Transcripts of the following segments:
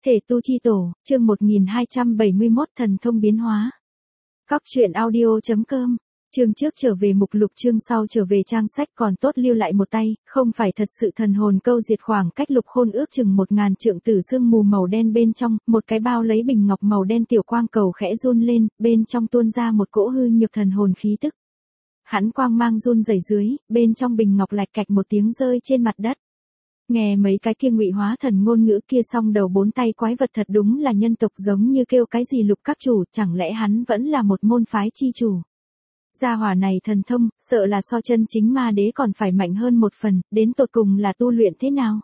Thể tu chi tổ, chương 1271 thần thông biến hóa. Góc truyện audio.com. Chương trước trở về mục lục, chương sau trở về trang sách, còn tốt lưu lại một tay, không phải thật sự thần hồn câu diệt. Khoảng cách Lục Khôn ước chừng 1000 trượng, từ sương mù màu đen bên trong, một cái bao lấy bình ngọc màu đen tiểu quang cầu khẽ run lên, bên trong tuôn ra một cỗ hư nhược thần hồn khí tức. Hắn quang mang run rẩy dưới, bên trong bình ngọc lạch cạch một tiếng rơi trên mặt đất. Nghe mấy cái kia ngụy hóa thần ngôn ngữ kia, song đầu bốn tay quái vật thật đúng là nhân tộc, giống như kêu cái gì Lục các chủ, chẳng lẽ hắn vẫn là một môn phái chi chủ. Gia hỏa này thần thông, sợ là so chân chính ma đế còn phải mạnh hơn một phần, đến tột cùng là tu luyện thế nào.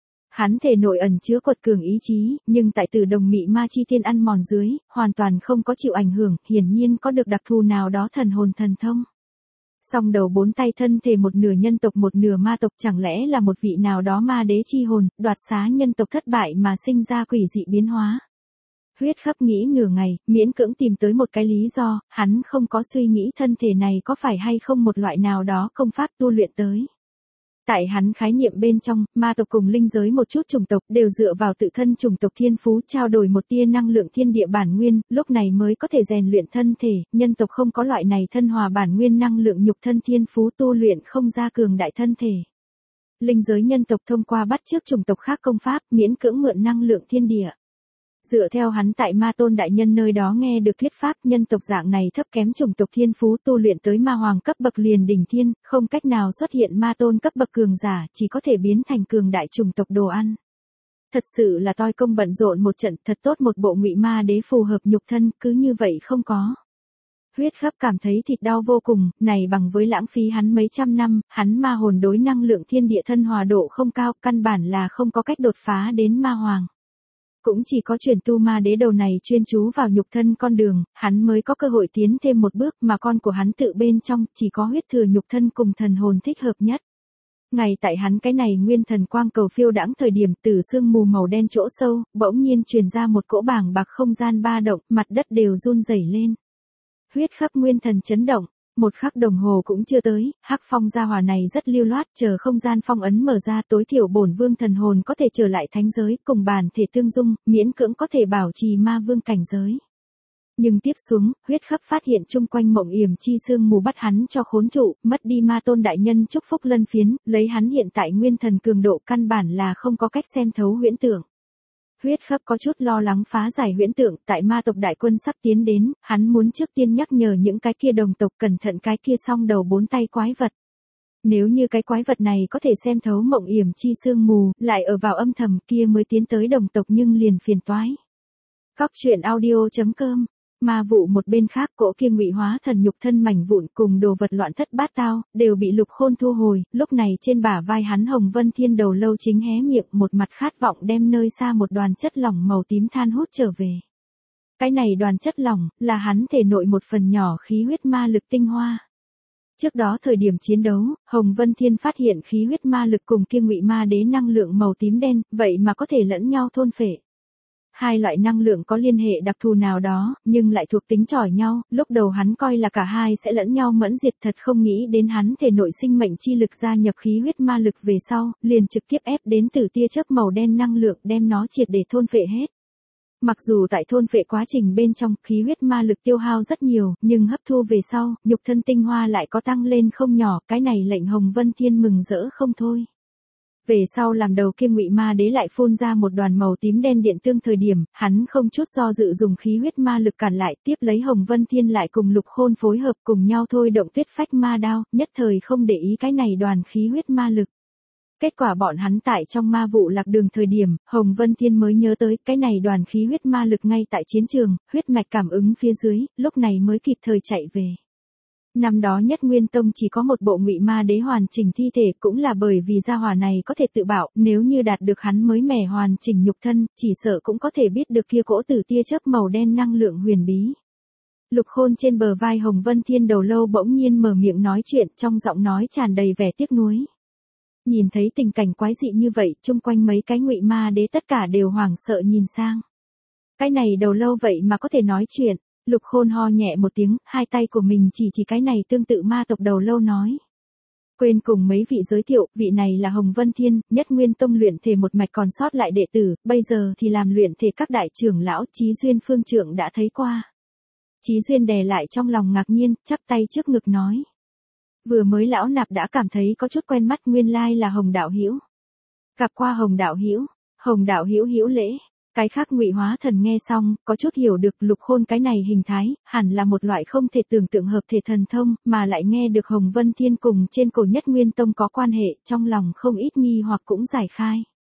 Hắn thể nội ẩn chứa quật cường ý chí, nhưng tại Tử Đồng Mị Ma chi tiên ăn mòn dưới, hoàn toàn không có chịu ảnh hưởng, hiển nhiên có được đặc thù nào đó thần hồn thần thông. Song đầu bốn tay thân thể một nửa nhân tộc một nửa ma tộc, chẳng lẽ là một vị nào đó ma đế chi hồn, đoạt xá nhân tộc thất bại mà sinh ra quỷ dị biến hóa. Huyết Khắp nghĩ nửa ngày, miễn cưỡng tìm tới một cái lý do, hắn không có suy nghĩ thân thể này có phải hay không một loại nào đó công pháp tu luyện tới. Tại hắn khái niệm bên trong, ma tộc cùng linh giới một chút chủng tộc đều dựa vào tự thân chủng tộc thiên phú trao đổi một tia năng lượng thiên địa bản nguyên, lúc này mới có thể rèn luyện thân thể, nhân tộc không có loại này thân hòa bản nguyên năng lượng nhục thân thiên phú, tu luyện không ra cường đại thân thể. Linh giới nhân tộc thông qua bắt chước chủng tộc khác công pháp, miễn cưỡng mượn năng lượng thiên địa. Dựa theo hắn tại Ma Tôn đại nhân nơi đó nghe được thuyết pháp, nhân tộc dạng này thấp kém chủng tộc thiên phú tu luyện tới ma hoàng cấp bậc liền đỉnh thiên, không cách nào xuất hiện Ma Tôn cấp bậc cường giả, chỉ có thể biến thành cường đại chủng tộc đồ ăn. Thật sự là toi công bận rộn một trận, thật tốt một bộ ngụy ma đế phù hợp nhục thân, cứ như vậy không có. Huyết Khắp cảm thấy thịt đau vô cùng, này bằng với lãng phí hắn mấy trăm năm, hắn ma hồn đối năng lượng thiên địa thân hòa độ không cao, căn bản là không có cách đột phá đến ma hoàng. Cũng chỉ có chuyển tu ma đế đầu này chuyên chú vào nhục thân con đường, hắn mới có cơ hội tiến thêm một bước, mà con của hắn tự bên trong, chỉ có huyết thừa nhục thân cùng thần hồn thích hợp nhất. Ngày tại hắn cái này nguyên thần quang cầu phiêu đãng thời điểm, từ sương mù màu đen chỗ sâu, bỗng nhiên truyền ra một cỗ bàng bạc không gian ba động, mặt đất đều run rẩy lên. Huyết Khắp nguyên thần chấn động. Một khắc đồng hồ cũng chưa tới, Hắc Phong gia hỏa này rất lưu loát, chờ không gian phong ấn mở ra, tối thiểu bổn vương thần hồn có thể trở lại thánh giới, cùng bản thể tương dung, miễn cưỡng có thể bảo trì ma vương cảnh giới. Nhưng tiếp xuống, Huyết Khắp phát hiện chung quanh mộng yểm chi sương mù bắt hắn cho khốn trụ, mất đi Ma Tôn đại nhân chúc phúc lân phiến, lấy hắn hiện tại nguyên thần cường độ căn bản là không có cách xem thấu huyễn tượng. Huyết Khắp có chút lo lắng phá giải huyễn tượng, tại ma tộc đại quân sắp tiến đến, hắn muốn trước tiên nhắc nhở những cái kia đồng tộc cẩn thận cái kia song đầu bốn tay quái vật. Nếu như cái quái vật này có thể xem thấu mộng yểm chi sương mù, lại ở vào âm thầm kia mới tiến tới đồng tộc nhưng liền phiền toái. Góc truyện audio.com. Ma vụ một bên khác, cỗ kia ngụy hóa thần nhục thân mảnh vụn cùng đồ vật loạn thất bát tao, đều bị Lục Khôn thu hồi, lúc này trên bả vai hắn Hồng Vân Thiên đầu lâu chính hé miệng, một mặt khát vọng đem nơi xa một đoàn chất lỏng màu tím than hút trở về. Cái này đoàn chất lỏng, là hắn thể nội một phần nhỏ khí huyết ma lực tinh hoa. Trước đó thời điểm chiến đấu, Hồng Vân Thiên phát hiện khí huyết ma lực cùng kia ngụy ma đế năng lượng màu tím đen, vậy mà có thể lẫn nhau thôn phệ. Hai loại năng lượng có liên hệ đặc thù nào đó, nhưng lại thuộc tính chỏi nhau, lúc đầu hắn coi là cả hai sẽ lẫn nhau mẫn diệt, thật không nghĩ đến hắn thể nội sinh mệnh chi lực gia nhập khí huyết ma lực về sau, liền trực tiếp ép đến từ tia chớp màu đen năng lượng đem nó triệt để thôn phệ hết. Mặc dù tại thôn phệ quá trình bên trong, khí huyết ma lực tiêu hao rất nhiều, nhưng hấp thu về sau, nhục thân tinh hoa lại có tăng lên không nhỏ, cái này lệnh Hồng Vân Thiên mừng rỡ không thôi. Về sau làm đầu kia ngụy ma đế lại phun ra một đoàn màu tím đen điện tương thời điểm, hắn không chút do dự dùng khí huyết ma lực cản lại, tiếp lấy Hồng Vân Thiên lại cùng Lục Khôn phối hợp cùng nhau thôi động Tuyết Phách ma đao, nhất thời không để ý cái này đoàn khí huyết ma lực. Kết quả bọn hắn tại trong ma vụ lạc đường thời điểm, Hồng Vân Thiên mới nhớ tới cái này đoàn khí huyết ma lực ngay tại chiến trường, huyết mạch cảm ứng phía dưới, lúc này mới kịp thời chạy về. Năm đó Nhất Nguyên Tông chỉ có một bộ ngụy ma đế hoàn chỉnh thi thể, cũng là bởi vì gia hỏa này có thể tự bảo, nếu như đạt được hắn mới mẻ hoàn chỉnh nhục thân, chỉ sợ cũng có thể biết được kia cỗ tử tia chớp màu đen năng lượng huyền bí. Lục Khôn trên bờ vai Hồng Vân Thiên đầu lâu bỗng nhiên mở miệng nói chuyện, trong giọng nói tràn đầy vẻ tiếc nuối. Nhìn thấy tình cảnh quái dị như vậy, chung quanh mấy cái ngụy ma đế tất cả đều hoảng sợ nhìn sang. Cái này đầu lâu vậy mà có thể nói chuyện. Lục Khôn ho nhẹ một tiếng, hai tay của mình chỉ cái này tương tự ma tộc đầu lâu nói. Quên cùng mấy vị giới thiệu, vị này là Hồng Vân Thiên, Nhất Nguyên Tông luyện thể một mạch còn sót lại đệ tử, bây giờ thì làm luyện thể các đại trưởng lão. Chí Duyên phương trượng đã thấy qua. Chí Duyên đè lại trong lòng ngạc nhiên, chắp tay trước ngực nói. Vừa mới lão nạp đã cảm thấy có chút quen mắt, nguyên lai là Hồng đạo hữu. Gặp qua Hồng đạo hữu. Hồng đạo hữu hữu lễ. Cái khác Ngụy Hóa Thần nghe xong, có chút hiểu được Lục Khôn cái này hình thái, hẳn là một loại không thể tưởng tượng hợp thể thần thông, mà lại nghe được Hồng Vân Thiên cùng trên cổ Nhất Nguyên Tông có quan hệ, trong lòng không ít nghi hoặc cũng giải khai.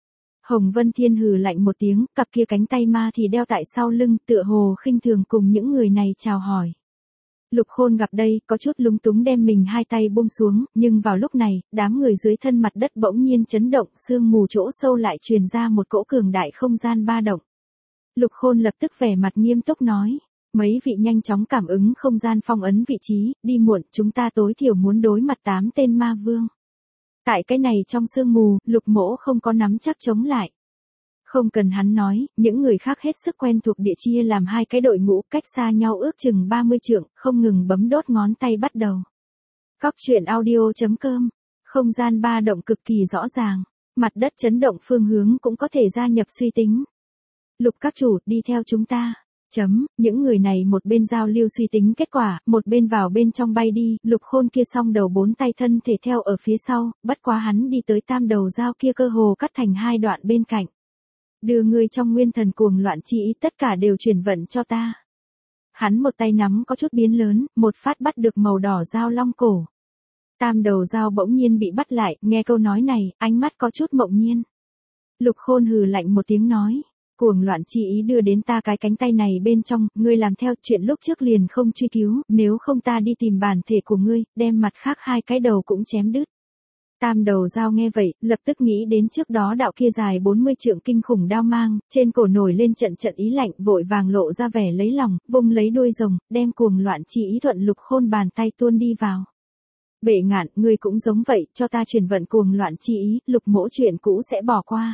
Hồng Vân Thiên hừ lạnh một tiếng, cặp kia cánh tay ma thì đeo tại sau lưng, tựa hồ khinh thường cùng những người này chào hỏi. Lục Khôn gặp đây, có chút lúng túng đem mình hai tay buông xuống, nhưng vào lúc này, đám người dưới thân mặt đất bỗng nhiên chấn động, sương mù chỗ sâu lại truyền ra một cỗ cường đại không gian ba động. Lục Khôn lập tức vẻ mặt nghiêm túc nói, mấy vị nhanh chóng cảm ứng không gian phong ấn vị trí, đi muộn, chúng ta tối thiểu muốn đối mặt 8 tên ma vương. Tại cái này trong sương mù, Lục Mỗ không có nắm chắc chống lại. Không cần hắn nói, những người khác hết sức quen thuộc địa chia làm hai cái đội ngũ, cách xa nhau ước chừng 30 trượng, không ngừng bấm đốt ngón tay bắt đầu. Cóc truyện audio.com, không gian ba động cực kỳ rõ ràng, mặt đất chấn động phương hướng cũng có thể gia nhập suy tính. Lục các chủ, đi theo chúng ta. Những người này một bên giao lưu suy tính kết quả, một bên vào bên trong bay đi, Lục Khôn kia song đầu 4 tay thân thể theo ở phía sau, bất quá hắn đi tới tam đầu dao kia cơ hồ cắt thành hai đoạn bên cạnh. Đưa ngươi trong nguyên thần cuồng loạn chi ý tất cả đều chuyển vận cho ta. Hắn một tay nắm có chút biến lớn, một phát bắt được màu đỏ dao long cổ. Tam đầu dao bỗng nhiên bị bắt lại, nghe câu nói này, ánh mắt có chút mộng nhiên. Lục Khôn hừ lạnh một tiếng nói, cuồng loạn chi ý đưa đến ta cái cánh tay này bên trong, ngươi làm theo chuyện lúc trước liền không truy cứu, nếu không ta đi tìm bản thể của ngươi, đem mặt khác hai cái đầu cũng chém đứt. Tam đầu dao nghe vậy, lập tức nghĩ đến trước đó đạo kia dài 40 trượng kinh khủng đao mang, trên cổ nổi lên trận trận ý lạnh, vội vàng lộ ra vẻ lấy lòng, vung lấy đuôi rồng, đem cuồng loạn chi ý thuận Lục Khôn bàn tay tuôn đi vào. Bệ Ngạn, ngươi cũng giống vậy, cho ta truyền vận cuồng loạn chi ý, Lục Mỗ chuyện cũ sẽ bỏ qua.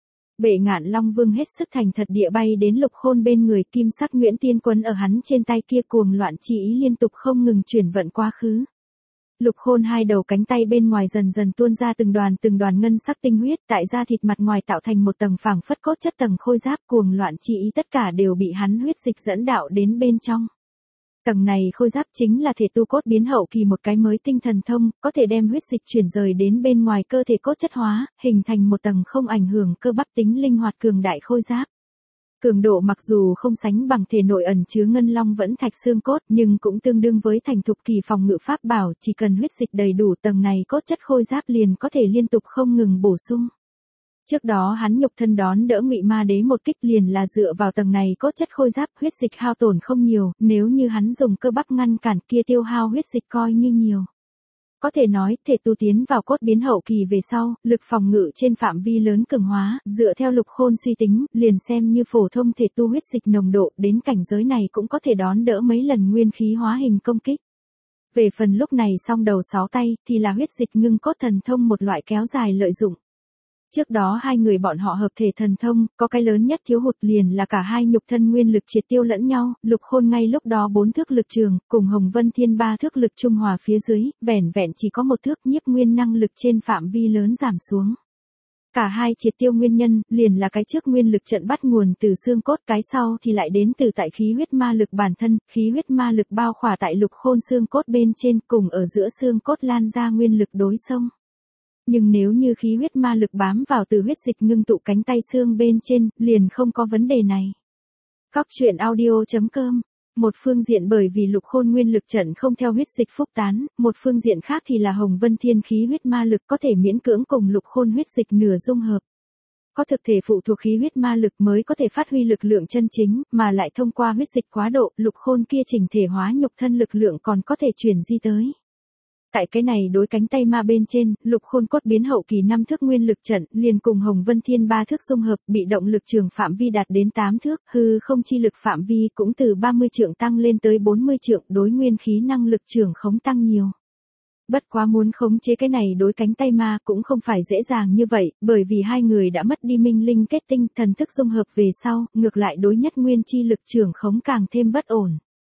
Bệ Ngạn Long Vương hết sức thành thật địa bay đến Lục Khôn bên người, kim sắc Nguyễn Tiên Quấn ở hắn trên tay kia, cuồng loạn chi ý liên tục không ngừng chuyển vận quá khứ. Lục Khôn hai đầu cánh tay bên ngoài dần dần tuôn ra từng đoàn ngân sắc tinh huyết, tại da thịt mặt ngoài tạo thành một tầng phẳng phất cốt chất tầng khôi giáp, cuồng loạn chi ý tất cả đều bị hắn huyết dịch dẫn đạo đến bên trong. Tầng này khôi giáp chính là thể tu cốt biến hậu kỳ một cái mới tinh thần thông, có thể đem huyết dịch chuyển rời đến bên ngoài cơ thể cốt chất hóa, hình thành một tầng không ảnh hưởng cơ bắp tính linh hoạt cường đại khôi giáp. Cường độ mặc dù không sánh bằng thể nội ẩn chứa ngân long vẫn thạch xương cốt, nhưng cũng tương đương với thành thục kỳ phòng ngự pháp bảo, chỉ cần huyết dịch đầy đủ tầng này cốt chất khôi giáp liền có thể liên tục không ngừng bổ sung. Trước đó hắn nhục thân đón đỡ Ngụy Ma Đế một kích liền là dựa vào tầng này cốt chất khôi giáp, huyết dịch hao tổn không nhiều, nếu như hắn dùng cơ bắp ngăn cản kia tiêu hao huyết dịch coi như nhiều. Có thể nói, thể tu tiến vào cốt biến hậu kỳ về sau, lực phòng ngự trên phạm vi lớn cường hóa, dựa theo Lục Khôn suy tính, liền xem như phổ thông thể tu huyết dịch nồng độ, đến cảnh giới này cũng có thể đón đỡ mấy lần nguyên khí hóa hình công kích. Về phần lúc này song đầu 6 tay, thì là huyết dịch ngưng cốt thần thông một loại kéo dài lợi dụng. Trước đó hai người bọn họ hợp thể thần thông, có cái lớn nhất thiếu hụt liền là cả hai nhục thân nguyên lực triệt tiêu lẫn nhau, Lục Khôn ngay lúc đó 4 thước lực trường, cùng Hồng Vân Thiên 3 thước lực trung hòa phía dưới, vẻn vẹn chỉ có 1 thước nhiếp nguyên năng lực trên phạm vi lớn giảm xuống. Cả hai triệt tiêu nguyên nhân, liền là cái trước nguyên lực trận bắt nguồn từ xương cốt, cái sau thì lại đến từ tại khí huyết ma lực bản thân, khí huyết ma lực bao khỏa tại Lục Khôn xương cốt bên trên, cùng ở giữa xương cốt lan ra nguyên lực đối xông. Nhưng nếu như khí huyết ma lực bám vào từ huyết dịch ngưng tụ cánh tay xương bên trên, liền không có vấn đề này. Cóc truyện audio.com. Một phương diện bởi vì Lục Khôn nguyên lực trận không theo huyết dịch phúc tán, một phương diện khác thì là Hồng Vân Thiên khí huyết ma lực có thể miễn cưỡng cùng Lục Khôn huyết dịch nửa dung hợp. Có thực thể phụ thuộc khí huyết ma lực mới có thể phát huy lực lượng chân chính, mà lại thông qua huyết dịch quá độ, Lục Khôn kia chỉnh thể hóa nhục thân lực lượng còn có thể chuyển di tới. Tại cái này đối cánh tay ma bên trên, Lục Khôn cốt biến hậu kỳ 5 thước nguyên lực trận, liền cùng Hồng Vân Thiên 3 thước dung hợp, bị động lực trường phạm vi đạt đến 8 thước, hư không chi lực phạm vi cũng từ 30 trượng tăng lên tới 40 trượng, đối nguyên khí năng lực trường khống tăng nhiều. Bất quá muốn khống chế cái này đối cánh tay ma cũng không phải dễ dàng như vậy, bởi vì hai người đã mất đi minh linh kết tinh, thần thức dung hợp về sau, ngược lại đối nhất nguyên chi lực trường khống càng thêm bất ổn.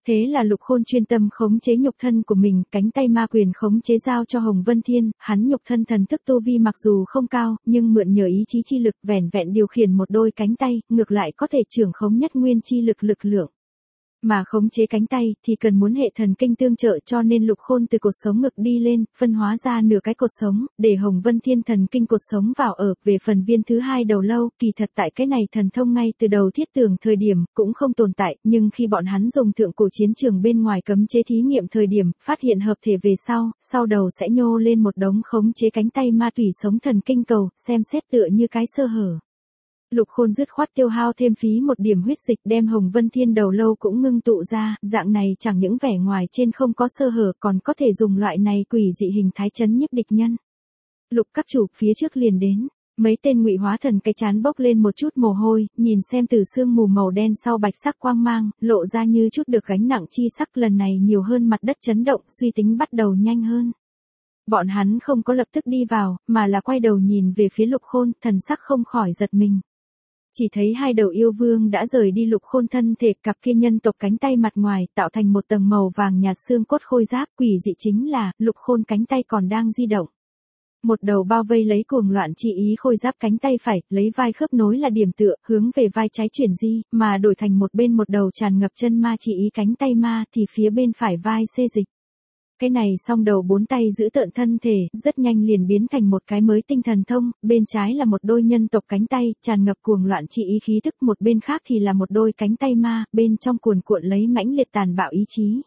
Thế là Lục Khôn chuyên tâm khống chế nhục thân của mình, cánh tay ma quyền khống chế giao cho Hồng Vân Thiên, hắn nhục thân thần thức tu vi mặc dù không cao, nhưng mượn nhờ ý chí chi lực vẻn vẹn điều khiển một đôi cánh tay, ngược lại có thể trưởng khống nhất nguyên chi lực lượng. Mà khống chế cánh tay thì cần muốn hệ thần kinh tương trợ, cho nên Lục Khôn từ cột sống ngực đi lên, phân hóa ra nửa cái cột sống, để Hồng Vân Thiên thần kinh cột sống vào ở. Về phần viên thứ hai đầu lâu, kỳ thật tại cái này thần thông ngay từ đầu thiết tưởng thời điểm cũng không tồn tại, nhưng khi bọn hắn dùng thượng cổ chiến trường bên ngoài cấm chế thí nghiệm thời điểm, phát hiện hợp thể về sau đầu sẽ nhô lên một đống khống chế cánh tay ma tủy sống thần kinh cầu, xem xét tựa như cái sơ hở. Lục Khôn dứt khoát tiêu hao thêm phí một điểm huyết dịch đem Hồng Vân Thiên đầu lâu cũng ngưng tụ ra, dạng này chẳng những vẻ ngoài trên không có sơ hở còn có thể dùng loại này quỷ dị hình thái chấn nhiếp địch nhân. Lục các chủ phía trước liền đến, mấy tên ngụy hóa thần cái chán bốc lên một chút mồ hôi, nhìn xem từ sương mù màu đen sau bạch sắc quang mang, lộ ra như chút được gánh nặng chi sắc, lần này nhiều hơn mặt đất chấn động, suy tính bắt đầu nhanh hơn. Bọn hắn không có lập tức đi vào, mà là quay đầu nhìn về phía Lục Khôn, thần sắc không khỏi giật mình. Chỉ thấy hai đầu yêu vương đã rời đi Lục Khôn thân thể, cặp kia nhân tộc cánh tay mặt ngoài tạo thành một tầng màu vàng nhạt xương cốt khôi giáp, quỷ dị chính là Lục Khôn cánh tay còn đang di động. Một đầu bao vây lấy cuồng loạn chi ý khôi giáp cánh tay phải, lấy vai khớp nối là điểm tựa, hướng về vai trái chuyển di, mà đổi thành một bên một đầu tràn ngập chân ma chi ý cánh tay ma thì phía bên phải vai xê dịch. Cái này song đầu bốn tay giữ tợn thân thể, rất nhanh liền biến thành một cái mới tinh thần thông, bên trái là một đôi nhân tộc cánh tay, tràn ngập cuồng loạn chi ý khí tức, một bên khác thì là một đôi cánh tay ma, bên trong cuồn cuộn lấy mãnh liệt tàn bạo ý chí.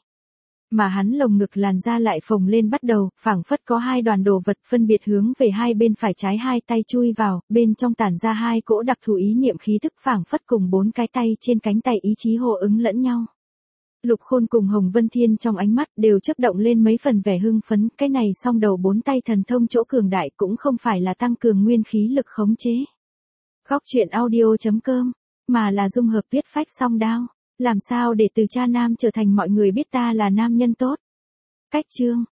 Mà hắn lồng ngực làn da lại phồng lên bắt đầu, phảng phất có hai đoàn đồ vật phân biệt hướng về hai bên phải trái hai tay chui vào, bên trong tản ra hai cỗ đặc thù ý niệm khí tức phảng phất cùng bốn cái tay trên cánh tay ý chí hô ứng lẫn nhau. Lục Khôn cùng Hồng Vân Thiên trong ánh mắt đều chớp động lên mấy phần vẻ hưng phấn, cái này song đầu bốn tay thần thông chỗ cường đại cũng không phải là tăng cường nguyên khí lực khống chế. Góc truyện audio.com, mà là dung hợp viết phách song đao. Làm sao để từ cha nam trở thành mọi người biết ta là nam nhân tốt? Cách chương